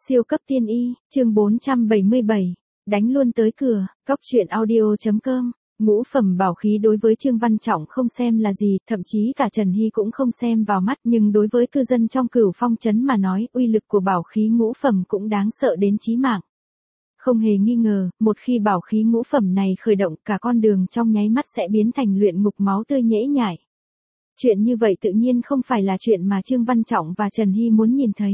Siêu cấp tiên y, chương 477, đánh luôn tới cửa, Cóc truyện audio.com. Ngũ phẩm bảo khí đối với Trương Văn Trọng không xem là gì, thậm chí cả Trần Hy cũng không xem vào mắt, nhưng đối với cư dân trong Cửu Phong trấn mà nói, uy lực của bảo khí ngũ phẩm cũng đáng sợ đến chí mạng. Không hề nghi ngờ, một khi bảo khí ngũ phẩm này khởi động, cả con đường trong nháy mắt sẽ biến thành luyện ngục máu tươi nhễ nhại. Chuyện như vậy tự nhiên không phải là chuyện mà Trương Văn Trọng và Trần Hy muốn nhìn thấy.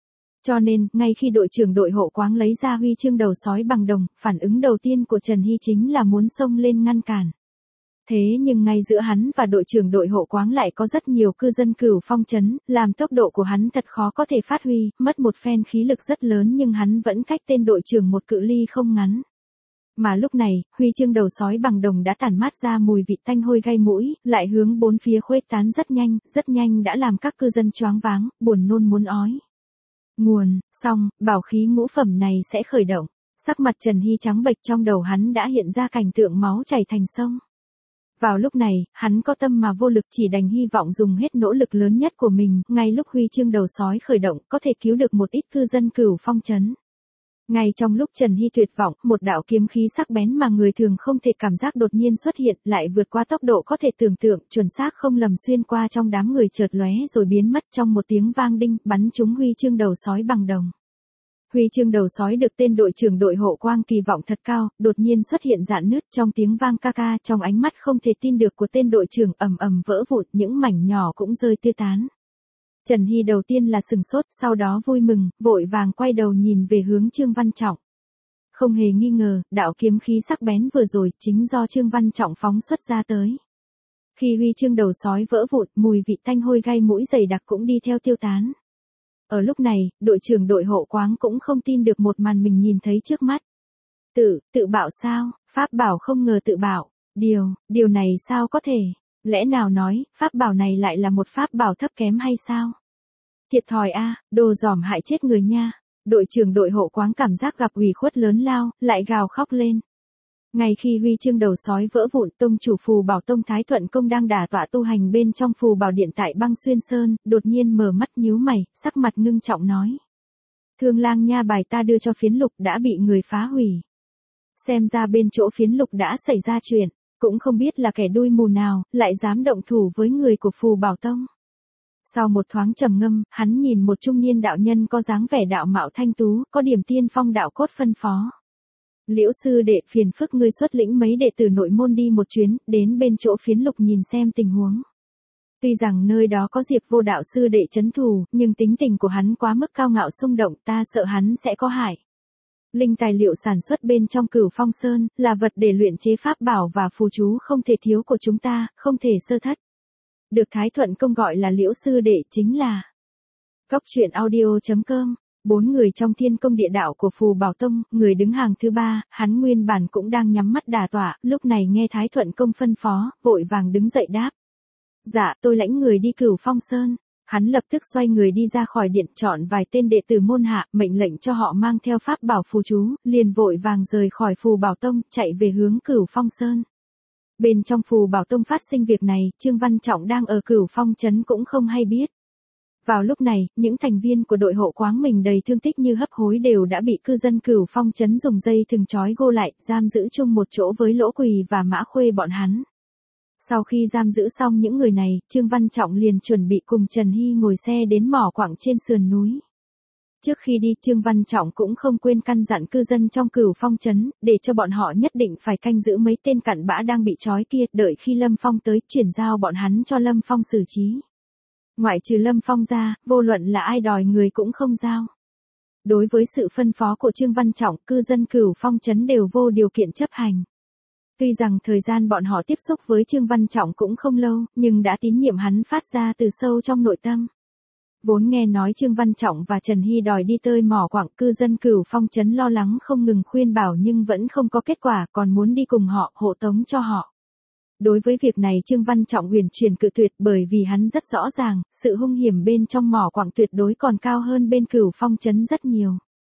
Cho nên, ngay khi đội trưởng đội hộ quáng lấy ra huy chương đầu sói bằng đồng, phản ứng đầu tiên của Trần Hy chính là muốn xông lên ngăn cản. Thế nhưng ngay giữa hắn và đội trưởng đội hộ quáng lại có rất nhiều cư dân Cửu Phong trấn, làm tốc độ của hắn thật khó có thể phát huy, mất một phen khí lực rất lớn nhưng hắn vẫn cách tên đội trưởng một cự ly không ngắn. Mà lúc này, huy chương đầu sói bằng đồng đã tản mát ra mùi vị tanh hôi gai mũi, lại hướng bốn phía khuếch tán rất nhanh đã làm các cư dân choáng váng, buồn nôn muốn ói. Nguồn, xong, bảo khí ngũ phẩm này sẽ khởi động. Sắc mặt Trần Hy trắng bệch, trong đầu hắn đã hiện ra cảnh tượng máu chảy thành sông. Vào lúc này, hắn có tâm mà vô lực, chỉ đành hy vọng dùng hết nỗ lực lớn nhất của mình, ngay lúc huy chương đầu sói khởi động, có thể cứu được một ít cư dân Cửu Phong trấn. Ngay trong lúc Trần Hy tuyệt vọng, một đạo kiếm khí sắc bén mà người thường không thể cảm giác đột nhiên xuất hiện, lại vượt qua tốc độ có thể tưởng tượng, chuẩn xác không lầm xuyên qua trong đám người, chợt lóe rồi biến mất trong một tiếng vang đinh, bắn trúng huy chương đầu sói bằng đồng. Huy chương đầu sói được tên đội trưởng đội hộ quang kỳ vọng thật cao, đột nhiên xuất hiện rạn nứt trong tiếng vang ca ca, trong ánh mắt không thể tin được của tên đội trưởng ầm ầm vỡ vụn, những mảnh nhỏ cũng rơi tia tán. Trần Hy đầu tiên là sừng sốt, sau đó vui mừng, vội vàng quay đầu nhìn về hướng Trương Văn Trọng. Không hề nghi ngờ, đạo kiếm khí sắc bén vừa rồi chính do Trương Văn Trọng phóng xuất ra tới. Khi huy chương đầu sói vỡ vụn, mùi vị tanh hôi gai mũi dày đặc cũng đi theo tiêu tán. Ở lúc này, đội trưởng đội hộ quáng cũng không tin được một màn mình nhìn thấy trước mắt. Tự bạo sao? Pháp bảo không ngờ tự bạo. Điều này sao có thể? Lẽ nào nói, pháp bảo này lại là một pháp bảo thấp kém hay sao? Thiệt thòi a, đồ giỏm hại chết người nha. Đội trưởng đội hộ quáng cảm giác gặp ủy khuất lớn lao, lại gào khóc lên. Ngay khi huy chương đầu sói vỡ vụn, tông chủ phù bảo tông Thái Thuận Công đang đả tọa tu hành bên trong phù bảo điện tại Băng Xuyên Sơn, đột nhiên mở mắt nhíu mày, sắc mặt ngưng trọng nói. Thương lang nha, bài ta đưa cho phiến lục đã bị người phá hủy. Xem ra bên chỗ phiến lục đã xảy ra chuyện, cũng không biết là kẻ đuôi mù nào, lại dám động thủ với người của phù bảo tông. Sau một thoáng trầm ngâm, hắn nhìn một trung niên đạo nhân có dáng vẻ đạo mạo thanh tú, có điểm tiên phong đạo cốt phân phó. Liễu sư đệ, phiền phức ngươi xuất lĩnh mấy đệ tử nội môn đi một chuyến, đến bên chỗ phiến lục nhìn xem tình huống. Tuy rằng nơi đó có Diệp Vô đạo sư đệ trấn thủ, nhưng tính tình của hắn quá mức cao ngạo xung động, ta sợ hắn sẽ có hại. Linh tài liệu sản xuất bên trong Cửu Phong Sơn, là vật để luyện chế pháp bảo và phù chú không thể thiếu của chúng ta, không thể sơ thất. Được Thái Thuận Công gọi là Liễu sư đệ chính là Cóc truyện audio.com. 4 người trong Thiên Công Địa Đạo của Phù Bảo Tông, người đứng hàng thứ 3, hắn nguyên bản cũng đang nhắm mắt đả tọa, lúc này nghe Thái Thuận Công phân phó, vội vàng đứng dậy đáp. Dạ, tôi lãnh người đi Cửu Phong Sơn. Hắn lập tức xoay người đi ra khỏi điện, chọn vài tên đệ tử môn hạ, mệnh lệnh cho họ mang theo pháp bảo phù chú, liền vội vàng rời khỏi Phù Bảo Tông, chạy về hướng Cửu Phong Sơn. Bên trong Phù Bảo Tông phát sinh việc này, Trương Văn Trọng đang ở Cửu Phong trấn cũng không hay biết. Vào lúc này, những thành viên của đội hộ quáng mình đầy thương tích như hấp hối đều đã bị cư dân Cửu Phong trấn dùng dây thừng trói gô lại, giam giữ chung một chỗ với Lỗ Quỳ và Mã Khuê bọn hắn. Sau khi giam giữ xong những người này, Trương Văn Trọng liền chuẩn bị cùng Trần Hy ngồi xe đến mỏ quặng trên sườn núi. Trước khi đi, Trương Văn Trọng cũng không quên căn dặn cư dân trong Cửu Phong trấn, để cho bọn họ nhất định phải canh giữ mấy tên cặn bã đang bị trói kia, đợi khi Lâm Phong tới, chuyển giao bọn hắn cho Lâm Phong xử trí. Ngoại trừ Lâm Phong ra, vô luận là ai đòi người cũng không giao. Đối với sự phân phó của Trương Văn Trọng, cư dân Cửu Phong trấn đều vô điều kiện chấp hành. Tuy rằng thời gian bọn họ tiếp xúc với Trương Văn Trọng cũng không lâu, nhưng đã tín nhiệm hắn phát ra từ sâu trong nội tâm. Vốn nghe nói Trương Văn Trọng và Trần Hy đòi đi tơi mỏ quặng, cư dân Cửu Phong trấn lo lắng không ngừng khuyên bảo nhưng vẫn không có kết quả, còn muốn đi cùng họ, hộ tống cho họ. Đối với việc này Trương Văn Trọng huyền truyền cự tuyệt, bởi vì hắn rất rõ ràng, sự hung hiểm bên trong mỏ quặng tuyệt đối còn cao hơn bên Cửu Phong trấn rất nhiều.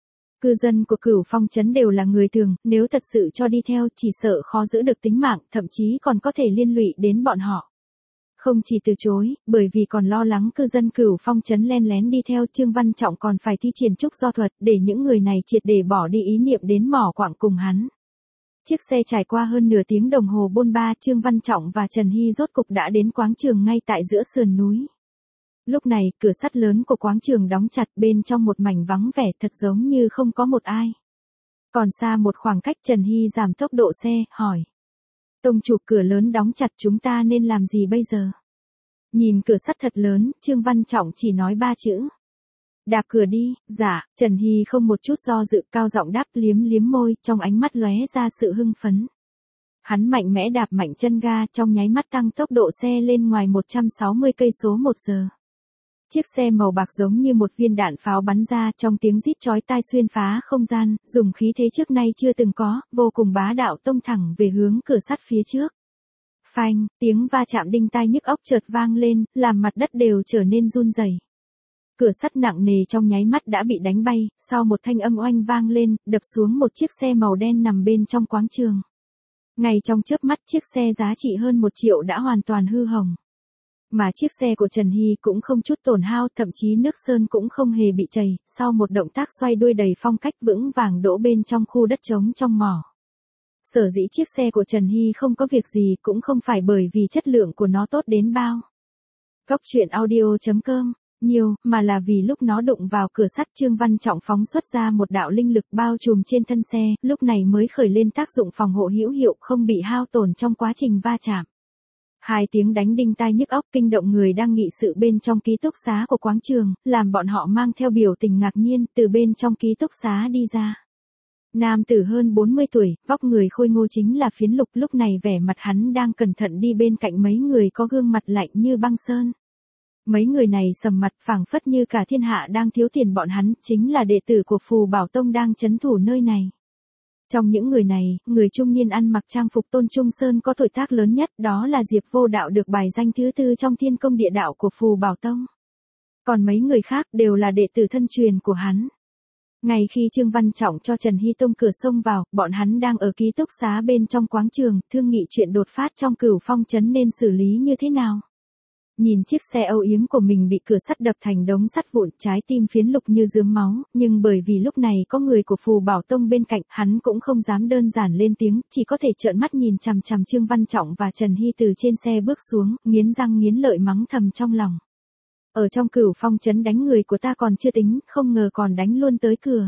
Cư dân của Cửu Phong trấn đều là người thường, nếu thật sự cho đi theo, chỉ sợ khó giữ được tính mạng, thậm chí còn có thể liên lụy đến bọn họ. Không chỉ từ chối, bởi vì còn lo lắng cư dân Cửu Phong trấn len lén đi theo, Trương Văn Trọng còn phải thi triển trúc do thuật để những người này triệt để bỏ đi ý niệm đến mỏ quặng cùng hắn. Chiếc xe trải qua hơn nửa tiếng đồng hồ bôn ba, Trương Văn Trọng và Trần Hy rốt cục đã đến quáng trường ngay tại giữa sườn núi. Lúc này, cửa sắt lớn của quáng trường đóng chặt, bên trong một mảnh vắng vẻ thật giống như không có một ai. Còn xa một khoảng cách, Trần Hy giảm tốc độ xe, hỏi. Tông chủ, cửa lớn đóng chặt, chúng ta nên làm gì bây giờ? Nhìn cửa sắt thật lớn, Trương Văn Trọng chỉ nói 3 chữ. Đạp cửa đi. Dạ. Trần Hy không một chút do dự, cao giọng đáp, liếm liếm môi, trong ánh mắt lóe ra sự hưng phấn. Hắn mạnh mẽ đạp mạnh chân ga, trong nháy mắt tăng tốc độ xe lên ngoài 160 cây số một giờ. Chiếc xe màu bạc giống như một viên đạn pháo bắn ra, trong tiếng rít chói tai xuyên phá không gian, dùng khí thế trước nay chưa từng có, vô cùng bá đạo tông thẳng về hướng cửa sắt phía trước. Phanh, tiếng va chạm đinh tai nhức óc chợt vang lên, làm mặt đất đều trở nên run rẩy. Cửa sắt nặng nề trong nháy mắt đã bị đánh bay, sau một thanh âm oanh vang lên, đập xuống một chiếc xe màu đen nằm bên trong quáng trường. Ngay trong chớp mắt, chiếc xe giá trị hơn 1 triệu đã hoàn toàn hư hỏng. Mà chiếc xe của Trần Hy cũng không chút tổn hao, thậm chí nước sơn cũng không hề bị chảy, sau một động tác xoay đuôi đầy phong cách vững vàng đỗ bên trong khu đất trống trong mỏ. Sở dĩ chiếc xe của Trần Hy không có việc gì cũng không phải bởi vì chất lượng của nó tốt đến bao. Góc truyện audio.com nhiều, mà là vì lúc nó đụng vào cửa sắt, Trương Văn Trọng phóng xuất ra một đạo linh lực bao trùm trên thân xe, lúc này mới khởi lên tác dụng phòng hộ hữu hiệu, không bị hao tổn trong quá trình va chạm. 2 tiếng đánh đinh tai nhức óc kinh động người đang nghị sự bên trong ký túc xá của quáng trường, làm bọn họ mang theo biểu tình ngạc nhiên từ bên trong ký túc xá đi ra. Nam tử hơn 40 tuổi, vóc người khôi ngô chính là Phiến Lục, lúc này vẻ mặt hắn đang cẩn thận đi bên cạnh mấy người có gương mặt lạnh như băng sơn. Mấy người này sầm mặt phảng phất như cả thiên hạ đang thiếu tiền bọn hắn, chính là đệ tử của Phù Bảo Tông đang trấn thủ nơi này. Trong những người này, người trung niên ăn mặc trang phục Tôn Trung Sơn có tuổi tác lớn nhất, đó là Diệp Vô Đạo, được bài danh thứ 4 trong Thiên Công Địa Đạo của Phù Bảo Tông. Còn mấy người khác đều là đệ tử thân truyền của hắn. Ngay khi Trương Văn Trọng cho Trần Hy Tông cửa xông vào, bọn hắn đang ở ký túc xá bên trong quáng trường, thương nghị chuyện đột phát trong Cửu Phong trấn nên xử lý như thế nào. Nhìn chiếc xe âu yếm của mình bị cửa sắt đập thành đống sắt vụn, trái tim Phiến Lục như rướm máu, nhưng bởi vì lúc này có người của Phù Bảo Tông bên cạnh, hắn cũng không dám đơn giản lên tiếng, chỉ có thể trợn mắt nhìn chằm chằm Trương Văn Trọng và Trần Hy từ trên xe bước xuống, nghiến răng nghiến lợi mắng thầm trong lòng. Ở trong Cửu Phong trấn đánh người của ta còn chưa tính, không ngờ còn đánh luôn tới cửa.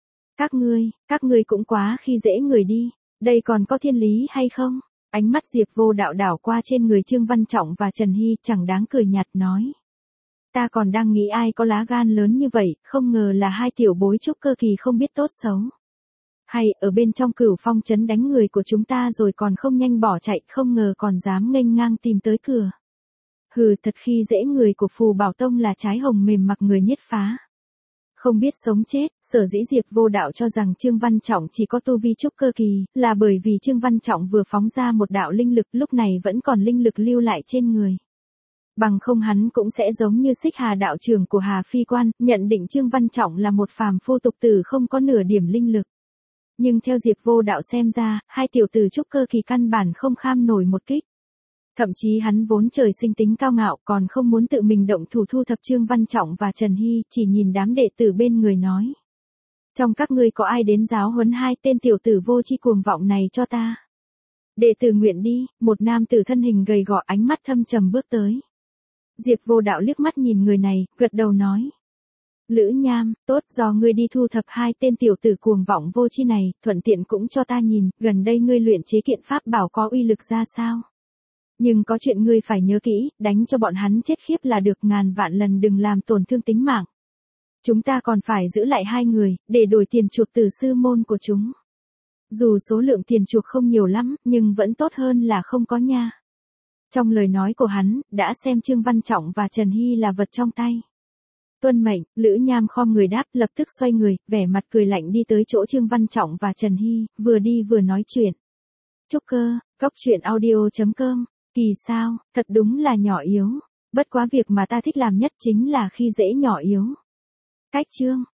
Các ngươi cũng quá khi dễ người đi, đây còn có thiên lý hay không? Ánh mắt Diệp Vô Đạo đảo qua trên người Trương Văn Trọng và Trần Hy, chẳng đáng cười nhạt nói. Ta còn đang nghĩ ai có lá gan lớn như vậy, không ngờ là 2 tiểu bối trúc cơ kỳ không biết tốt xấu. Hay, ở bên trong Cửu Phong trấn đánh người của chúng ta rồi còn không nhanh bỏ chạy, không ngờ còn dám nghênh ngang tìm tới cửa. Hừ, thật khi dễ người của Phù Bảo Tông là trái hồng mềm mặc người nhiết phá. Không biết sống chết, sở dĩ Diệp Vô Đạo cho rằng Trương Văn Trọng chỉ có tu vi trúc cơ kỳ, là bởi vì Trương Văn Trọng vừa phóng ra một đạo linh lực, lúc này vẫn còn linh lực lưu lại trên người. Bằng không hắn cũng sẽ giống như Xích Hà đạo trưởng của Hà Phi Quan, nhận định Trương Văn Trọng là một phàm phu tục tử không có nửa điểm linh lực. Nhưng theo Diệp Vô Đạo xem ra, 2 tiểu tử trúc cơ kỳ căn bản không kham nổi một kích. Thậm chí hắn vốn trời sinh tính cao ngạo, còn không muốn tự mình động thủ thu thập Trương Văn Trọng và Trần Hy, chỉ nhìn đám đệ tử bên người nói. Trong các ngươi có ai đến giáo huấn 2 tên tiểu tử vô tri cuồng vọng này cho ta? Đệ tử nguyện đi, một nam tử thân hình gầy gò, ánh mắt thâm trầm bước tới. Diệp Vô Đạo liếc mắt nhìn người này, gật đầu nói. Lữ Nham, tốt, do ngươi đi thu thập 2 tên tiểu tử cuồng vọng vô tri này, thuận tiện cũng cho ta nhìn, gần đây ngươi luyện chế kiện pháp bảo có uy lực ra sao? Nhưng có chuyện ngươi phải nhớ kỹ, đánh cho bọn hắn chết khiếp là được, ngàn vạn lần đừng làm tổn thương tính mạng. Chúng ta còn phải giữ lại 2 người, để đổi tiền chuộc từ sư môn của chúng. Dù số lượng tiền chuộc không nhiều lắm, nhưng vẫn tốt hơn là không có nha. Trong lời nói của hắn, đã xem Trương Văn Trọng và Trần Hy là vật trong tay. Tuân mệnh, Lữ Nham khom người đáp, lập tức xoay người, vẻ mặt cười lạnh đi tới chỗ Trương Văn Trọng và Trần Hy, vừa đi vừa nói chuyện. Trúc cơ, góc truyện audio.com. Kỳ sao, thật đúng là nhỏ yếu. Bất quá việc mà ta thích làm nhất chính là khi dễ nhỏ yếu. Cách chương.